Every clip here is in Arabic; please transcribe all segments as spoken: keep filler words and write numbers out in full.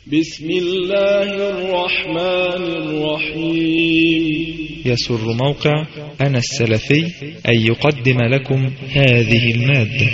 بسم الله الرحمن الرحيم. يسر موقع أنا السلفي أن يقدم لكم هذه المادة.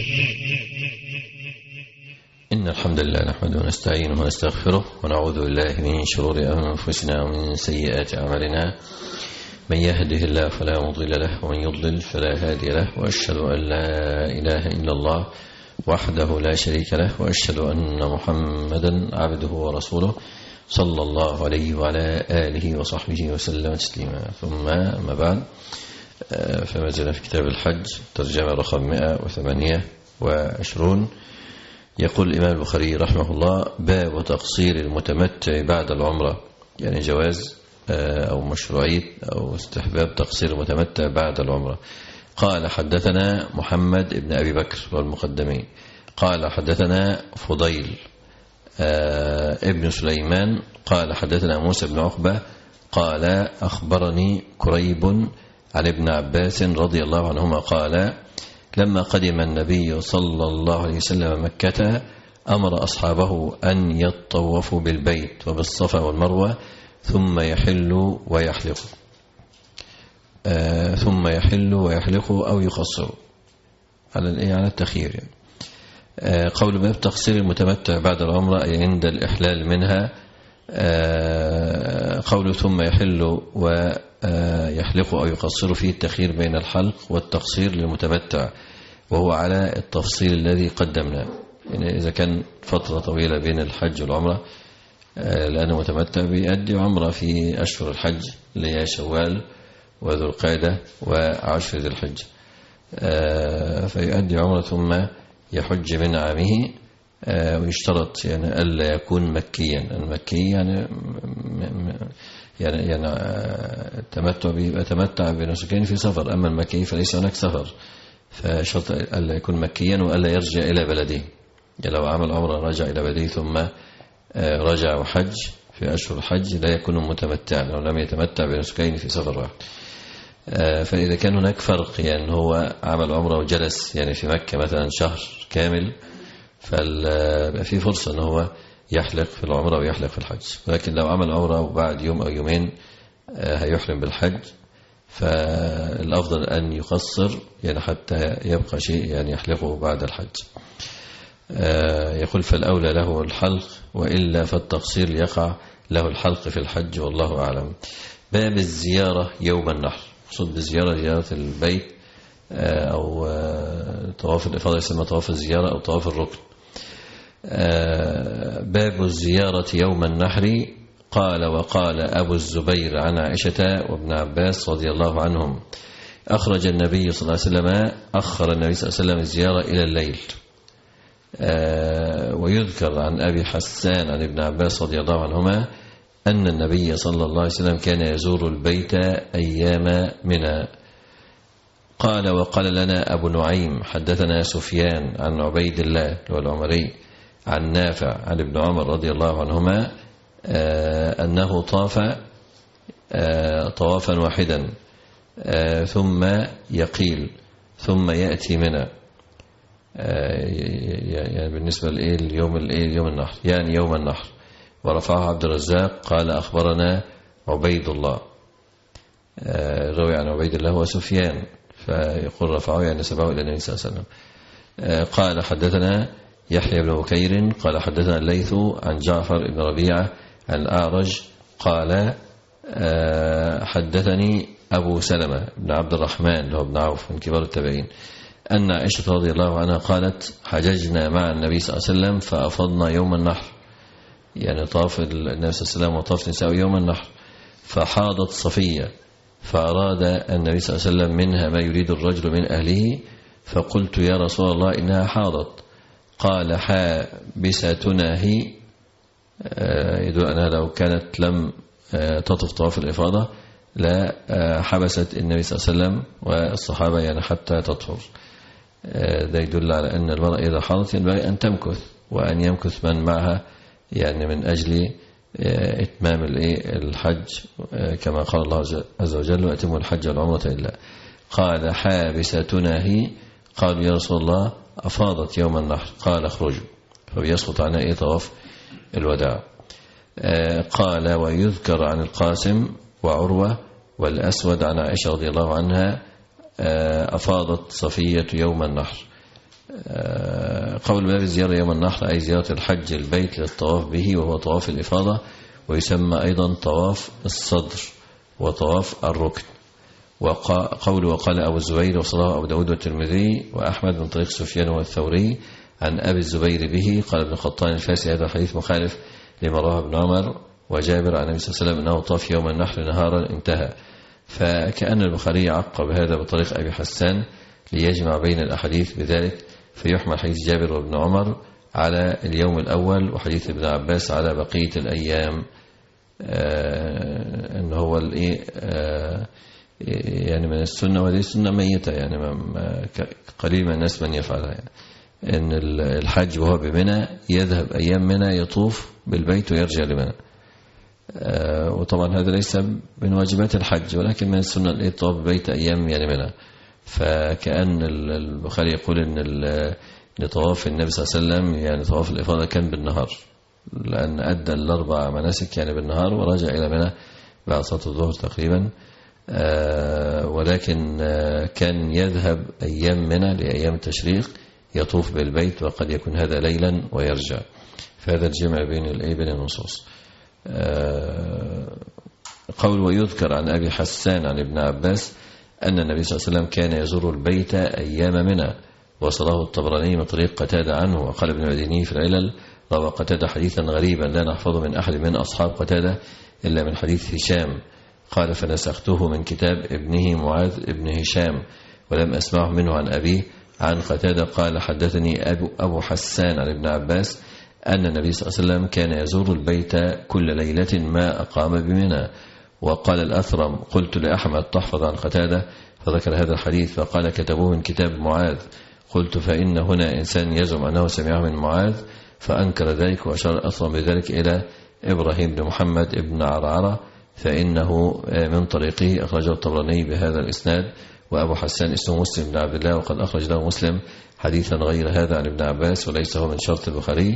إن الحمد لله نحمده ونستعينه ونستغفره ونعوذ بالله من شرور أنفسنا ومن سيئات أعمالنا. من يهده الله فلا مضل له ومن يضلل فلا هادي له، وأشهد أن لا إله إلا الله وحده لا شريك له، وأشهد أن محمدا عبده ورسوله صلى الله عليه وعلى آله وصحبه وسلم تسليما. ثم ما بعد، فما زلنا في كتاب الحج ترجمة رقم مئة وثمانية وعشرون. يقول الإمام البخاري رحمه الله: باب تقصير المتمتع بعد العمرة، يعني جواز أو مشروعية أو استحباب تقصير المتمتع بعد العمرة. قال: حدثنا محمد بن أبي بكر والمقدمين قال: حدثنا فضيل آه ابن سليمان قال: حدثنا موسى بن عقبة قال: أخبرني كريب عن ابن عباس رضي الله عنهما قال: لما قدم النبي صلى الله عليه وسلم مكة أمر أصحابه أن يطوفوا بالبيت وبالصفا والمروة ثم يحلوا ويحلقوا آه ثم يحلوا ويحلقوا أو يقصروا على على التخيير يعني. آه قول باب تقصير المتمتع بعد العمرة أي عند الإحلال منها. آه قول ثم يحلوا ويحلقوا أو يقصروا فيه التخيير بين الحلق والتقصير للمتمتع، وهو على التفصيل الذي قدمناه. يعني إذا كان فترة طويلة بين الحج والعمرة، آه لأنه متمتع بيؤدي عمرة في أشهر الحج اللي هي شوال وذو القعدة وعشر ذي الحجة، آه فيؤدي عمرة ثم يحج من عامه. آه ويشترط يعني ألا يكون مكيا. المكي يعني يعني يعني التمتع بيبقى تمتع بنسكين في سفر، أما المكي فليس هناك سفر، فشرط ألا يكون مكيا وألا يرجع إلى بلده. يعني لو عمل عمرة رجع إلى بلده ثم آه رجع وحج في أشهر الحج لا يكون متمتعا لو لم يتمتع بنسكين في سفر واحد. فإذا كان هناك فرق، يعني هو عمل عمره وجلس يعني في مكة مثلا شهر كامل، ففي فرصة أنه هو يحلق في العمرة ويحلق في الحج. ولكن لو عمل عمره وبعد يوم أو يومين هيحرم بالحج، فالأفضل أن يقصر يعني حتى يبقى شيء يعني يحلقه بعد الحج. يقول: فالأولى له الحلق، وإلا فالتقصير يقع له الحلق في الحج، والله أعلم. باب الزيارة يوم النحر. صد بالزيارة زيارة البيت أو طواف الإفاضة يسمى طواف الزيارة أو طواف الركن. باب الزيارة يوم النحر. قال: وقال أبو الزبير عن عائشة وابن عباس رضي الله عنهم: أخرج النبي صلى الله عليه وسلم أخر النبي صلى الله عليه وسلم الزيارة إلى الليل. ويذكر عن أبي حسان عن ابن عباس رضي الله عنهما أن النبي صلى الله عليه وسلم كان يزور البيت أيام منى. قال: وقال لنا أبو نعيم حدثنا سفيان عن عبيد الله والعمري عن نافع عن ابن عمر رضي الله عنهما أنه طاف طوافا واحدا ثم يقيل ثم يأتي منى، يعني بالنسبة لليوم اليوم النحر، يعني يوم النحر. ورفعه عبد الرزاق قال: أخبرنا عبيد الله. روي عن عبيد الله وسفيان، فيقول رفعه يعني سبعه إلى النبي صلى الله عليه وسلم. قال: حدثنا يحيى بن بكير قال: حدثنا الليث عن جعفر بن ربيعة عن الأعرج قال: حدثني أبو سلمة بن عبد الرحمن اللي هو ابن عوف من كبار التابعين أن عائشة رضي الله عنها قالت: حججنا مع النبي صلى الله عليه وسلم فأفضنا يوم النحر، يعني طاف النبي صلى الله عليه وسلم وطاف نساء يوم النحر، فحاضت صفية، فأراد النبي صلى الله عليه وسلم منها ما يريد الرجل من أهله، فقلت: يا رسول الله إنها حاضت. قال: حابستنا هي، يدل أنها لو كانت لم تطف طواف الإفاضة لا حبست النبي صلى الله عليه وسلم والصحابة يعني حتى تطهر. ده يدل على أن المرأة إذا حاضت ينبغي أن تمكث، وأن يمكث من معها يعني من أجل إتمام الحج، كما قال الله عز وجل: وأتموا الحج والعمرة إلا. قال: حابستنا هي. قالوا: يا رسول الله أفاضت يوم النحر. قال: اخرجوا. فبيسقط عنها إيه طواف الوداع. قال ويذكر عن القاسم وعروة والأسود عن عائشة رضي الله عنها أفاضت صفية يوم النحر. قول باب الزيارة يوم النحر أي زيارة الحج البيت للطواف به، وهو طواف الإفاضة، ويسمى أيضا طواف الصدر وطواف الركن. وقول وقال أبو الزبير وصلاه أبو داود والترمذي وأحمد من طريق سفيان والثوري عن أبي الزبير به. قال ابن خطان الفاسي هذا الحديث مخالف لما رواه ابن عمر وجابر عن النبي صلى الله عليه وسلم أنه طاف يوم النحر نهارا انتهى. فكأن البخاري عقب هذا بطريق أبي حسان ليجمع بين الأحاديث بذلك، فيحمل حديث جابر وابن عمر على اليوم الأول وحديث ابن عباس على بقية الأيام. آه أنه هو الإيه آه يعني من السنة، وهذه السنة ميتة يعني قليل من الناس من يفعلها. يعني أن الحج وهو بمنى يذهب أيام منى يطوف بالبيت ويرجع لمنى. آه وطبعا هذا ليس من واجبات الحج، ولكن من السنة الطواف بالبيت أيام يعني منى. فكأن البخاري يقول أن طواف النبي صلى الله عليه وسلم يعني طواف الإفاضة كان بالنهار، لأن أدى الأربع مناسك يعني بالنهار ورجع إلى منى بعد صلاة الظهر تقريبا. آه ولكن آه كان يذهب أيام منى لأيام التشريق يطوف بالبيت، وقد يكون هذا ليلا ويرجع. فهذا الجمع بين الأي بين النصوص. آه قول ويذكر عن أبي حسان عن ابن عباس أن النبي صلى الله عليه وسلم كان يزور البيت أيام منى، وصله الطبراني من طريق قتادة عنه. وقال ابن المديني في العلل روى قتادة حديثا غريبا لا نحفظه من أحد من أصحاب قتادة إلا من حديث هشام. قال فنسخته من كتاب ابنه معاذ ابن هشام، ولم أسمعه منه عن أبيه عن قتادة. قال حدثني أبو, أبو حسان عن ابن عباس أن النبي صلى الله عليه وسلم كان يزور البيت كل ليلة ما أقام بمنى. وقال الأثرم قلت لأحمد تحفظ عن قتادة، فذكر هذا الحديث فقال كتبوه من كتاب معاذ. قلت فإن هنا إنسان يزعم أنه سمعه من معاذ، فأنكر ذلك، وأشار الأثرم بذلك إلى إبراهيم بن محمد بن عرعرة فإنه من طريقه أخرجه الطبراني بهذا الإسناد. وأبو حسان اسمه مسلم بن عبد الله، وقد أخرج له مسلم حديثا غير هذا عن ابن عباس وليس هو من شرط البخاري.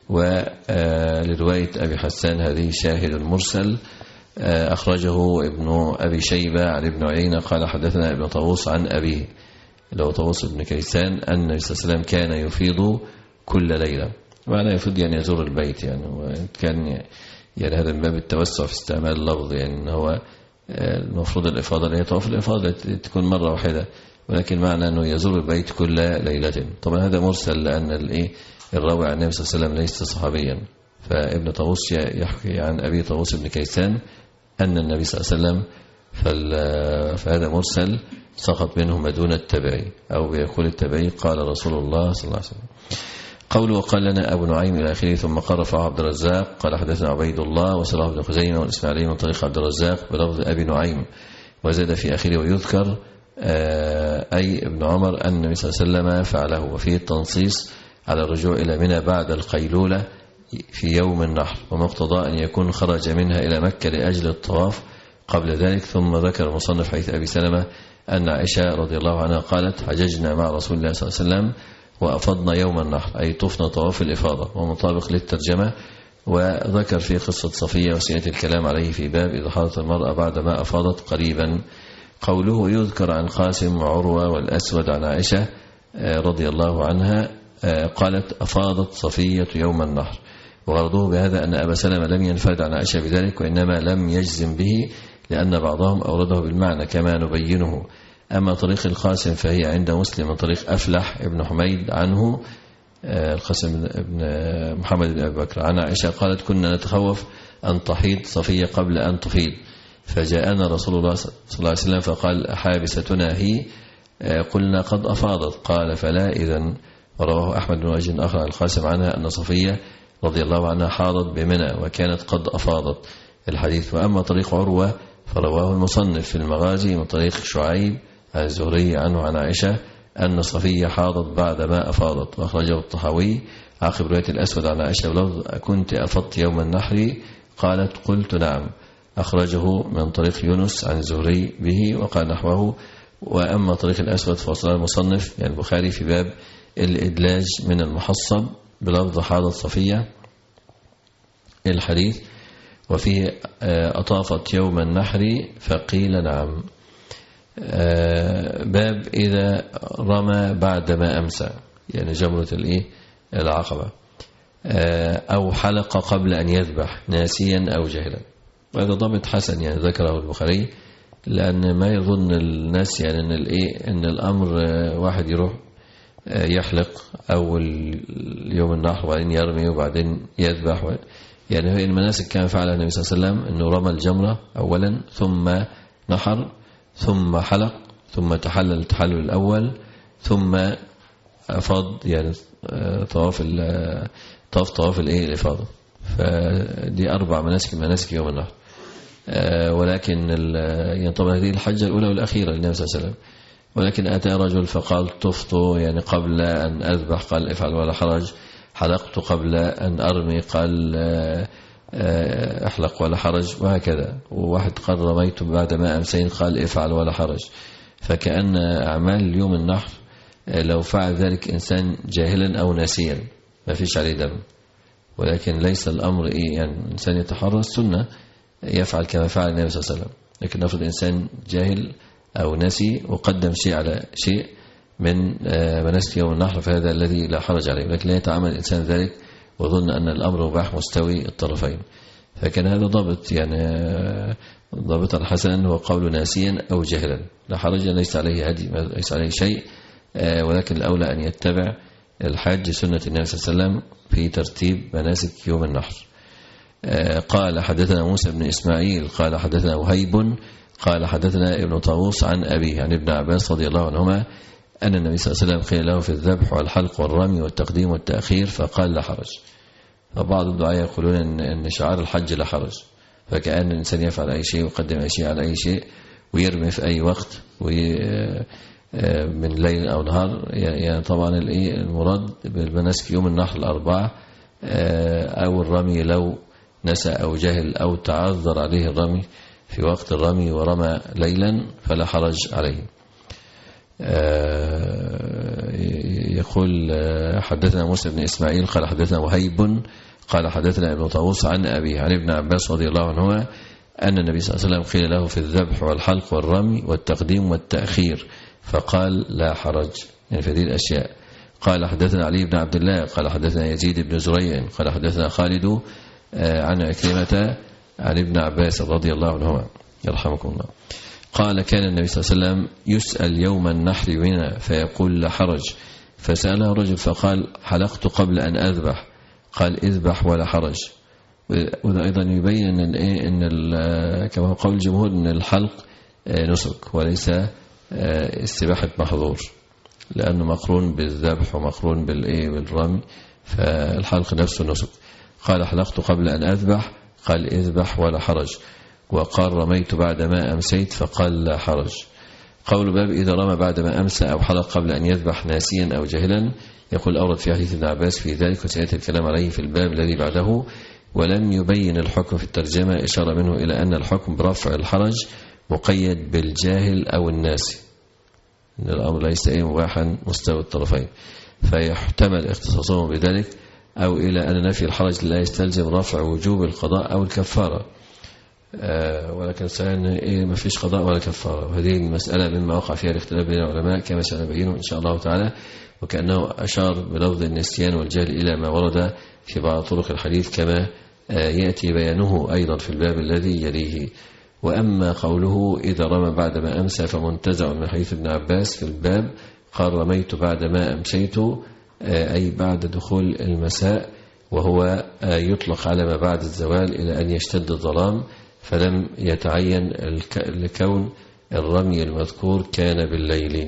ولرواية أبي حسان هذه شاهد مرسل أخرجه ابن أبي شيبة عن ابن عيينة قال حدثنا ابن طاووس عن أبيه لو طاووس بن كيسان أن النبي صلى الله عليه وسلم كان يفيض كل ليلة. معنى يفيض يعني يزور البيت يعني، وكان يعني هذا من باب التوسع في استعمال اللفظ، يعني إن هو المفروض الإفاضة اللي هي طواف الإفاضة تكون مرة واحدة، ولكن معنى أنه يزور البيت كل ليلة. طبعا هذا مرسل لأن الإيه الراوي عن النبي صلى الله عليه وسلم ليس صحابيا. فابن طاووس يحكي عن أبي طاووس بن كيسان أن النبي صلى الله عليه وسلم، فهذا مرسل سقط منه ما دون التبعي، أو بيقول التبعي قال رسول الله صلى الله عليه وسلم. قول وقال لنا أبو نعيم إلى آخره. ثم قال رفعه عبد الرزاق قال حدثنا عبيد الله وسلاه بن خزيمة والإسماعيلي من طريق عبد الرزاق بلفظ أبي نعيم، وزاد في آخره ويذكر أي ابن عمر أن النبي صلى الله عليه وسلم فعله. وفيه التنصيص على الرجوع إلى منى بعد القيلولة في يوم النحر، ومقتضى أن يكون خرج منها إلى مكة لأجل الطواف قبل ذلك. ثم ذكر المصنف حديث أبي سلمة أن عائشة رضي الله عنها قالت حججنا مع رسول الله صلى الله عليه وسلم وأفضنا يوم النحر، أي طفنا طواف الإفاضة، ومطابق للترجمة. وذكر في قصة صفية وسيأتي الكلام عليه في باب إذا حاضت المرأة بعدما أفاضت قريبا. قوله يذكر عن قاسم وعروة والأسود عن عائشة رضي الله عنها قالت أفاضت صفية يوم النحر، وغرضه بهذا أن أبا سلمة لم ينفرد عن عائشة بذلك، وإنما لم يجزم به لأن بعضهم أورده بالمعنى كما نبينه. أما طريق القاسم فهي عند مسلم من طريق أفلح ابن حميد عنه القاسم ابن محمد بن أبي بكر عن عائشة قالت كنا نتخوف أن تحيض صفية قبل أن تفيض، فجاءنا رسول الله صلى الله عليه وسلم فقال حابستنا هي، قلنا قد أفاضت، قال فلا إذن. ورواه أحمد بن وجه آخر عن القاسم عنها أن صفية رضي الله عنها حاضت بمنى وكانت قد أفاضت الحديث. وأما طريق عروة فرواه المصنف في المغازي من طريق شعيب عن الزهري عنه عن عائشة أن صفية حاضت بعدما أفاضت، وأخرجه الطحاوي عقب رواية الأسود عن عائشة بلفظ كنت أفضت يوم النحر، قالت قلت نعم، أخرجه من طريق يونس عن الزهري به وقال نحوه. وأما طريق الأسود فوصل المصنف يعني البخاري في باب الإدلاج من المحصب بلفظ حاضت صفية الحديث، وفيه أطافت يوم النحر فقيل نعم. باب إذا رمى بعدما أمسى، يعني جمرة الإيه العقبة، أو حلق قبل أن يذبح ناسيا أو جهلا. وهذا ضابط حسن يعني ذكره البخاري، لأن ما يظن الناس يعني أن الإيه أن الأمر واحد يروح يحلق أول يوم النحر وبعدين يرمي وبعدين يذبح. يعني هي المناسك كان فعلها النبي صلى الله عليه وسلم، أنه رمى الجمرة أولا ثم نحر ثم حلق ثم تحلل التحلل الأول ثم أفاض، يعني طواف طواف طواف الإيه الإفاضة. فدي أربع مناسك مناسك يوم النحر. ولكن يعني طبعا هذه الحجة الأولى والأخيرة للنبي صلى الله عليه وسلم. ولكن أتى رجل فقال طفت يعني قبل أن أذبح، قال افعل ولا حرج. حلقت قبل أن أرمي، قال احلق ولا حرج، وهكذا. وواحد قال رميت بعد ما أمسين، قال افعل ولا حرج. فكأن أعمال يوم النحر لو فعل ذلك إنسان جاهلا أو ناسيا ما فيش عليه دم، ولكن ليس الأمر إيه يعني إنسان يتحرى السنة يفعل كما فعل النبي صلى الله عليه وسلم. لكن نفرض إنسان جاهل أو ناسي وقدم شيء على شيء من مناسك يوم النحر فهذا الذي لا حرج عليه، لكن لا يتعامل الإنسان ذلك وظن أن الأمر مباح مستوي الطرفين. فكان هذا ضابط يعني ضابط الحسن هو قول ناسيا أو جهلا لا حرج، ليس عليه هدي ليس عليه شيء، ولكن الأولى أن يتبع الحاج سنة النبي صلى الله عليه وسلم في ترتيب مناسك يوم النحر. قال حدثنا موسى بن إسماعيل قال حدثنا وهيب قال حدثنا ابن طاووس عن أبيه عن ابن عباس رضي الله عنهما أن النبي صلى الله عليه وسلم قيل له في الذبح والحلق والرمي والتقديم والتأخير فقال لا حرج. فبعض الدعاء يقولون إن, إن شعار الحج لا حرج، فكأن الإنسان يفعل أي شيء ويقدم أي شيء على أي شيء ويرمي في أي وقت من ليل أو نهار. يعني طبعا المراد بالمناسك يوم النحر الأربعة، أو الرمي لو نسى أو جهل أو تعذر عليه الرمي في وقت الرمي ورمى ليلا فلا حرج عليه. يقول حدثنا موسى بن إسماعيل قال حدثنا وهيب قال حدثنا ابن طاووس عن أبيه عن ابن عباس رضي الله عنهما أن النبي صلى الله عليه وسلم قيل له في الذبح والحلق والرمي والتقديم والتأخير فقال لا حرج، يعني في هذه الأشياء. قال حدثنا علي بن عبد الله قال حدثنا يزيد بن زريع قال حدثنا خالد عن عكرمة عن ابن عباس رضي الله عنهما يرحمكم الله قال كان النبي صلى الله عليه وسلم يسأل يوم النحر منى فيقول لا حرج، فسأله رجل فقال حلقت قبل أن أذبح، قال اذبح ولا حرج. وده أيضا يبين أن, إيه إن كما هو قول الجمهور أن الحلق نسك وليس استباحة محظور، لأنه مقرون بالذبح ومقرون بالإيه بالرمي، فالحلق نفسه نسك. قال حلقت قبل أن أذبح، قال اذبح ولا حرج. وقال رميت بعدما أمسيت، فقال لا حرج. قول باب إذا رمى بعدما أمسى أو حلق قبل أن يذبح ناسيا أو جاهلا، يقول أورد في حديث ابن عباس في ذلك وسيأتي الكلام عليه في الباب الذي بعده. ولم يبين الحكم في الترجمة، إشارة منه إلى أن الحكم برفع الحرج مقيد بالجاهل أو الناسي، إن الأمر ليس أي مباحا مستوى الطرفين، فيحتمل اختصاصهم بذلك، أو إلى أن نفي الحرج لا يستلزم رفع وجوب القضاء أو الكفارة. آه ولكن سألنا إيه ما فيش قضاء ولا كفارة، وهذه المسألة مما وقع فيها الاختلاف بين العلماء كما سنبينه إن شاء الله تعالى. وكأنه أشار بلفظ النسيان والجهل إلى ما ورد في بعض طرق الحديث كما آه يأتي بيانه أيضا في الباب الذي يليه. وأما قوله إذا رمى بعدما أمسى فمنتزع من حديث ابن عباس في الباب، قال رميت بعدما أمسيت آه أي بعد دخول المساء، وهو آه يطلق على ما بعد الزوال إلى أن يشتد الظلام، فلم يتعين لكون الرمي المذكور كان بالليل.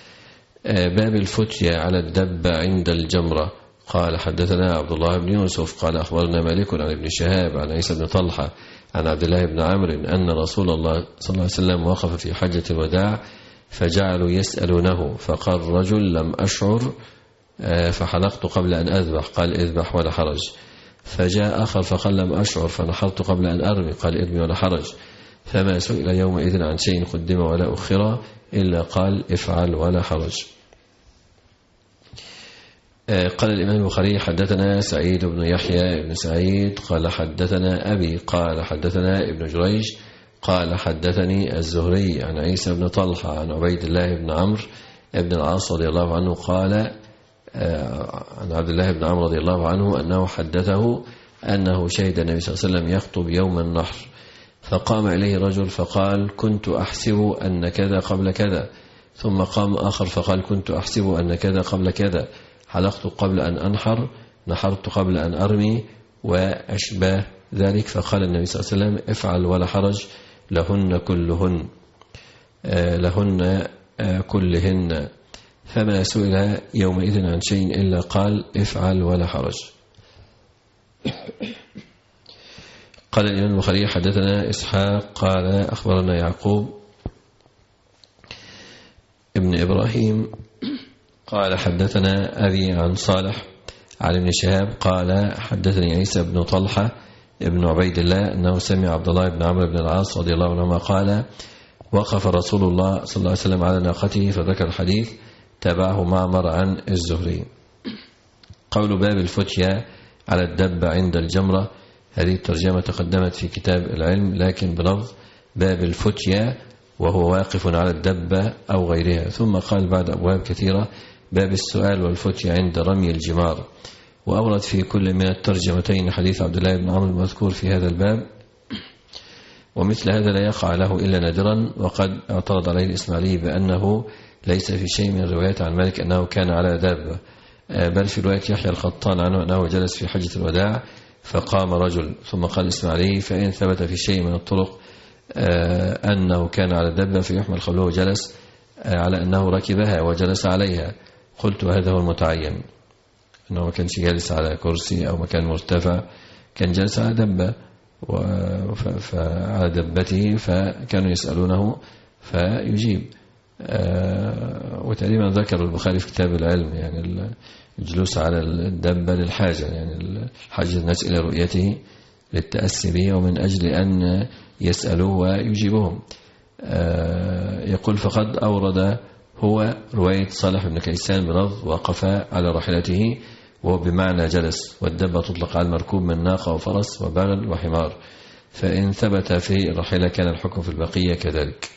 باب الفتية على الدب عند الجمرة. قال حدثنا عبد الله بن يوسف قال أخبرنا مالك عن ابن شهاب عن عيسى بن طلحة عن عبد الله بن عمرو أن رسول الله صلى الله عليه وسلم وقف في حجة الوداع فجعلوا يسألونه، فقال رجل لم أشعر فحلقت قبل أن أذبح، قال اذبح ولا حرج. فجاء آخر فقال لم أشعر فنحرت قبل أن أرمي، قال ارمي ولا حرج. فما سئل يومئذ عن شيء قدم ولا أخر إلا قال افعل ولا حرج. قال الإمام البخاري حدثنا سعيد بن يحيى بن سعيد قال حدثنا أبي قال حدثنا ابن جريج قال حدثني الزهري عن عيسى بن طلحة عن عبيد الله بن عمرو بن العاص رضي الله عنه قال عن عبد الله بن عمرو رضي الله عنه أنه حدثه أنه شهد النبي صلى الله عليه وسلم يخطب يوم النحر، فقام إليه رجل فقال كنت أحسب أن كذا قبل كذا، ثم قام آخر فقال كنت أحسب أن كذا قبل كذا، حلقت قبل أن أنحر، نحرت قبل أن أرمي وأشباه ذلك. فقال النبي صلى الله عليه وسلم افعل ولا حرج، لهن كلهن لهن كلهن، فما سئل يومئذ عن شيء إلا قال افعل ولا حرج. قال الإمام البخاري حدثنا إسحاق قال أخبرنا يعقوب ابن إبراهيم قال حدثنا أبي عن صالح عن ابن شهاب قال حدثني عيسى بن طلحة ابن عبيد الله أنه سمع عبد الله بن عمرو بن العاص رضي الله عنهما قال وقف رسول الله صلى الله عليه وسلم على ناقته فذكر الحديث، تبعه معمر عن الزهري. قول باب الفتيا على الدب عند الجمرة، هذه الترجمة تقدمت في كتاب العلم لكن بلفظ باب الفتيا وهو واقف على الدبة أو غيرها. ثم قال بعد أبواب كثيرة باب السؤال والفتيا عند رمي الجمار. وأورد في كل من الترجمتين حديث عبد الله بن عمرو المذكور في هذا الباب، ومثل هذا لا يقع له إلا نادرا. وقد اعترض عليه الإسماعيلي بأنه ليس في شيء من الروايات عن مالك أنه كان على دابة، بل في رواية يحيى الخطان عنه أنه جلس في حجة الوداع فقام رجل. ثم قال الإسماعيلي فإن ثبت في شيء من الطرق أنه كان على دابة فيحمل قوله جلس على أنه ركبها وجلس عليها. قلت هذا هو المتعين، أنه ما كانش جالس على كرسي أو مكان مرتفع، كان جالس على دبة فعلى دبته، فكانوا يسألونه فيجيب. وتقريبا ذكر البخاري في كتاب العلم يعني الجلوس على الدبة للحاجة، يعني حاجة الناس إلى رؤيته للتأسي به ومن أجل أن يسألوه ويجيبهم. يقول فقد أورد هو رواية صالح بن كيسان بلفظ وقف على راحلته وهو بمعنى جلس، والدبة تطلق على المركوب من ناقة وفرس وبغل وحمار، فإن ثبت في الراحلة كان الحكم في البقية كذلك.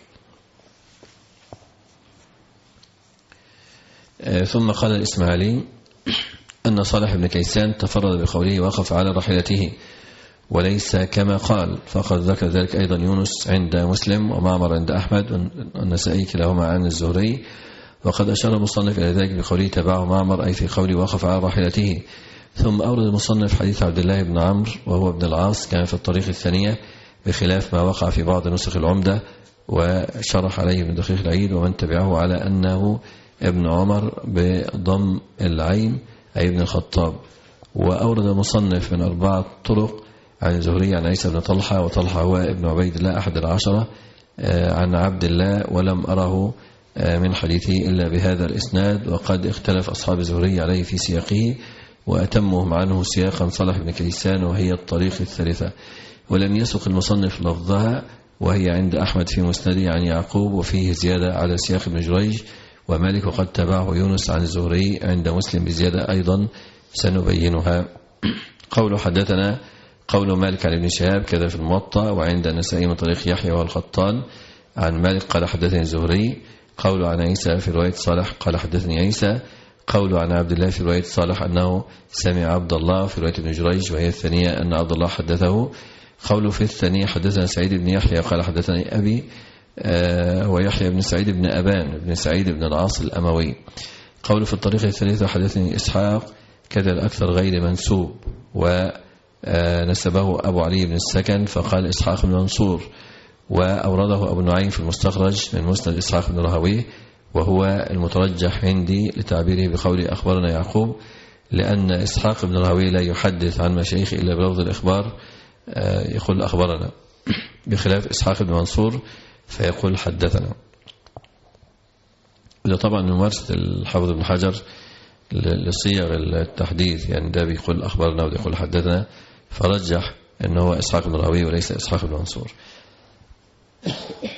ثم قال الإسماعيلي أن صالح بن كيسان تفرد بقوله وقف على راحلته وليس كما قال، فقد ذكر ذلك أيضا يونس عند مسلم ومعمر عند أحمد والنسائي كلاهما عن الزهري. وقد أشار المصنف إلى ذلك بقوله تبعه معمر أي في قوله وقف على راحلته. ثم أورد المصنف حديث عبد الله بن عمرو وهو ابن العاص كان في الطريق الثانية بخلاف ما وقع في بعض نسخ العمدة، وشرح عليه ابن دقيق العيد ومن تبعه على أنه ابن عمر بضم العين أي ابن الخطاب. وأورد المصنف من أربعة طرق عن الزهري عن عيسى بن طلحة، وطلحة هو ابن عبيد الله أحد العشرة عن عبد الله، ولم أره من حديثه إلا بهذا الإسناد. وقد اختلف أصحاب الزهري عليه في سياقه، وأتمهم عنه سياقا صالح بن كيسان وهي الطريق الثالثة، ولم يسق المصنف لفظها وهي عند أحمد في مسنده عن يعقوب وفيه زيادة على سياق ابن جريج ومالك، وقد تبعه يونس عن الزهري عند مسلم بزيادة أيضا سنبينها. قول حدثنا قول مالك عن ابن شهاب كذا في الموطأ، وعند النسائي من طريق يحيى والخطان عن مالك قال حدثني الزهري. قول عن عيسى في رواية صالح قال حدثني عيسى. قول عن عبد الله في رواية صالح أنه سمع عبد الله في رواية ابن جريج، وهي الثانية أن عبد الله حدثه. قوله في الثانية حدثنا سعيد بن يحيى قال حدثني أبي آه ويحيى بن سعيد بن أبان بن سعيد بن العاص الأموي. قوله في الطريق الثالثة حدثني إسحاق كذا الأكثر غير منسوب، ونسبه أبو علي بن السكن فقال إسحاق بن منصور، وأورده أبو نعيم في المستخرج من مسند إسحاق بن راهويه، وهو المترجح عندي لتعبيره بقول أخبرنا يعقوب، لأن إسحاق بن راهويه لا يحدث عن مشايخ إلا بلفظ الإخبار، يقول أخبرنا، بخلاف إسحاق بن منصور فيقول حدثنا. وده طبعا ممارسة الحافظ بن حجر لصيغ التحديث، يعني ده بيقول أخبرنا وده يقول حدثنا، فرجح أنه إسحاق بن راهويه وليس إسحاق بن منصور.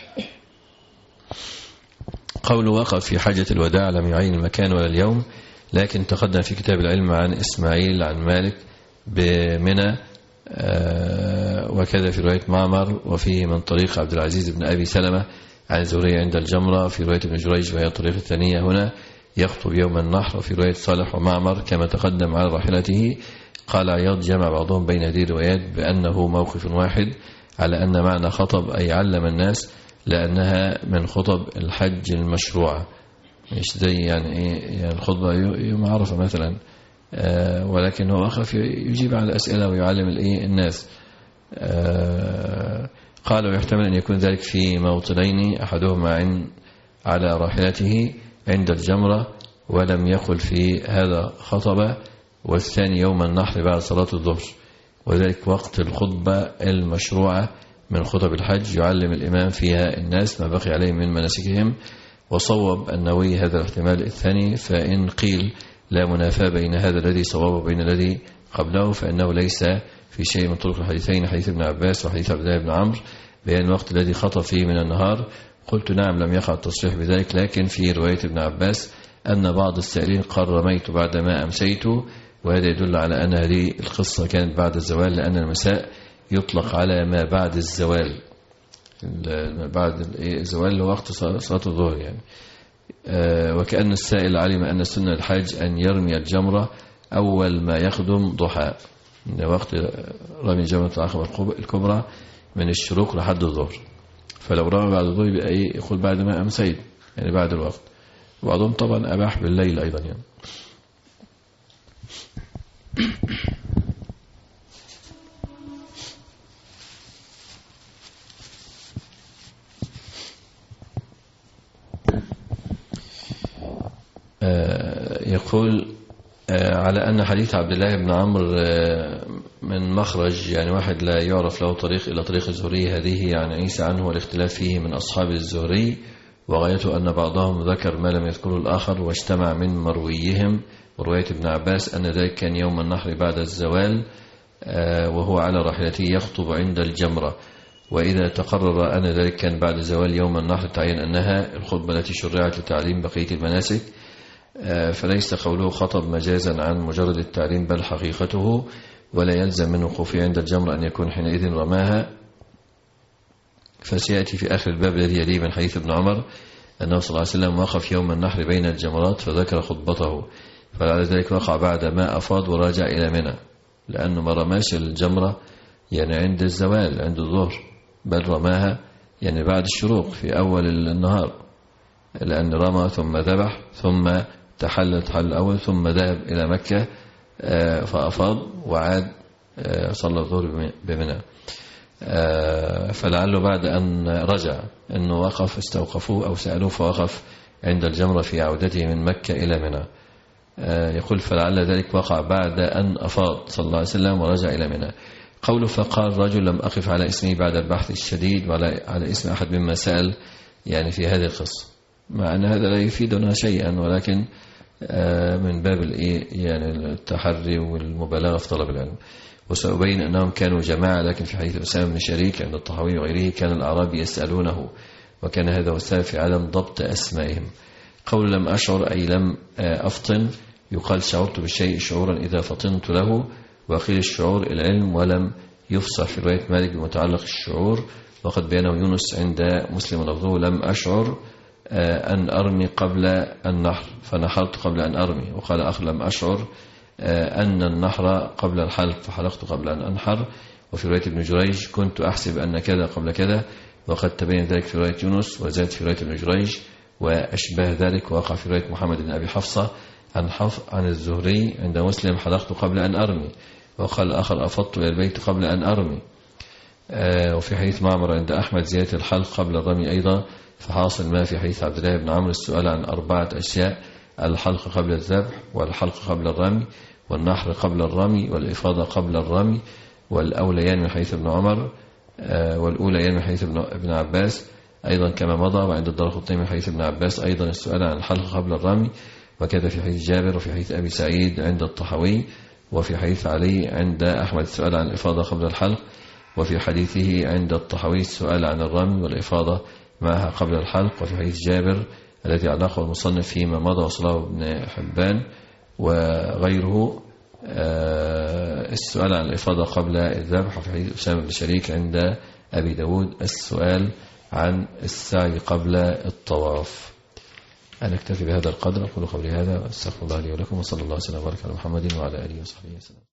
قول وقف في حاجة الوداع لم يعين المكان ولا اليوم، لكن تقدم في كتاب العلم عن إسماعيل عن مالك بمنى، وكذا في رواية معمر، وفيه من طريق عبد العزيز بن أبي سلمة عن الزهري عند الجمرة، في رواية ابن جريج وهي الطريق الثانية هنا يخطب يوم النحر، وفي رواية صالح ومعمر كما تقدم على راحلته. قال عياض جمع بعضهم بين هذه الروايات بأنه موقف واحد، على أن معنى خطب أي علم الناس، لأنها من خطب الحج المشروعة، مش زي يعني إيه يعني الخطبة يوم عرفة مثلا، آه ولكن هو أخف يجيب على الأسئلة ويعلم الإيه الناس. آه قال ويحتمل أن يكون ذلك في موطنين، أحدهما عن على راحلته عند الجمرة ولم يقل في هذا خطبة، والثاني يوم النحر بعد صلاة الظهر، وذلك وقت الخطبة المشروعة من خطب الحج يعلم الإمام فيها الناس ما بقي عليه من مناسكهم. وصوب النووي هذا الاحتمال الثاني، فإن قيل لا منافاة بين هذا الذي صواب وبين الذي قبله، فإنه ليس في شيء من طرق الحديثين، حديث ابن عباس وحديث عبد الله بن عمرو بيان الوقت الذي خطب فيه من النهار. قلت نعم لم يقع التصريح بذلك، لكن في رواية ابن عباس أن بعض السائلين قال رميت بعدما أمسيت، وهذا يدل على أن هذه القصة كانت بعد الزوال، لأن المساء يطلق على ما بعد الزوال، ما بعد الزوال هو وقت صلاة الظهر يعني. وكأن السائل علم أن سنة الحج أن يرمي الجمرة أول ما يخدم ضحى، وقت رمي جمرة العقبة الكبرى من الشروق لحد الظهر، فلو رمى بعد الظهر يبقى ايه يقول بعد ما أمسيت يعني بعد الوقت. وبعضهم طبعا أباح بالليل أيضا يعني. يقول على أن حديث عبد الله بن عمرو من مخرج يعني واحد لا يعرف له طريق إلى طريق الزهري، هذه عن عيسى عنه والاختلاف فيه من أصحاب الزهري، وغايته أن بعضهم ذكر ما لم يذكره الآخر، واجتمع من مرويهم ورواية ابن عباس أن ذلك كان يوم النحر بعد الزوال، وهو على راحلته يخطب عند الجمرة. وإذا تقرر أن ذلك كان بعد زوال يوم النحر تعين أنها الخطبة التي شرعت لتعليم بقية المناسك، فليس قوله خطب مجازا عن مجرد التعليم، بل حقيقته، ولا يلزم من وقوفه عند الجمرة أن يكون حينئذ رماها. فسيأتي في آخر الباب الذي يليه من حديث ابن عمر أنه صلى الله عليه وسلم وقف يوم النحر بين الجمرات فذكر خطبته، فلعل ذلك وقع بعد ما أفاض وراجع إلى منى، لأنه ما رماش الجمرة يعني عند الزوال عند الظهر، بل رماها يعني بعد الشروق في أول النهار، لأن رمى ثم ذبح ثم تحل تحل الأول ثم ذهب إلى مكة فأفاض وعاد صلى الظهر بمنى. فلعله بعد أن رجع أنه وقف استوقفوه أو سألوه فوقف عند الجمرة في عودته من مكة إلى منى. يقول فلعل ذلك وقع بعد أن أفاض صلى الله عليه وسلم ورجع إلى منى. قوله فقال رجل لم أقف على اسمه بعد البحث الشديد ولا على اسم أحد مما سأل يعني في هذه القصة، مع أن هذا لا يفيدنا شيئا، ولكن من باب يعني التحري والمبالغة في طلب العلم. وسأبين أنهم كانوا جماعة، لكن في حديث أسامة بن شريك عند الطحاوي وغيره كان الأعراب يسألونه، وكان هذا هو السبب في عدم ضبط أسمائهم. قول لم أشعر أي لم أفطن، يقال شعرت بالشيء شعورا إذا فطنت له، وقيل الشعور العلم، ولم يفصح في رواية مالك بمتعلق الشعور، وقد بيانه يونس عند مسلم لفظه لم أشعر أن أرمي قبل النحر فنحرت قبل أن أرمي، وقال آخر لم أشعر أن النحر قبل الحلق فحلقت قبل أن أنحر. وفي رواية ابن جريج كنت أحسب أن كذا قبل كذا، وقد تبين ذلك في رواية يونس، وزاد في رواية ابن جريج وأشباه ذلك. وقع في رواية محمد بن أبي حفصة عن حف عن الزهري عند مسلم حلقت قبل أن أرمي، وقال الآخر أفضت إلى البيت قبل أن أرمي. وفي حديث معمر عند أحمد زيادة الحلق قبل الرمي أيضا. فحاصل ما في حديث عبد الله بن عمرو السؤال عن أربعة أشياء: الحلق قبل الذبح، والحلق قبل الرمي، والنحر قبل الرمي، والإفاضة قبل الرمي، والأوليان من حديث ابن عمر، والأوليان من حديث ابن عباس أيضا كما مضى. وعند الدارقطني من حديث ابن عباس أيضا السؤال عن الحلق قبل الرمي، وكذا في حديث جابر، وفي حديث أبي سعيد عند الطحاوي، وفي حديث علي عند أحمد السؤال عن الإفاضة قبل الحلق، وفي حديثه عند الطحاوي السؤال عن الرمي والإفاضة معها قبل الحلق. وفي حديث جابر الذي علقه المصنف فيما مضى وصله ابن حبان وغيره. السؤال عن الإفاضة قبل الذبح في حديث أسامة بن شريك عند أبي داود. السؤال عن السعي قبل الطواف. أنا أكتفي بهذا القدر، أقول قولي هذا وأستغفر الله لي ولكم، وصلى الله وسلم وبارك على محمد وعلى آله وصحبه وسلم.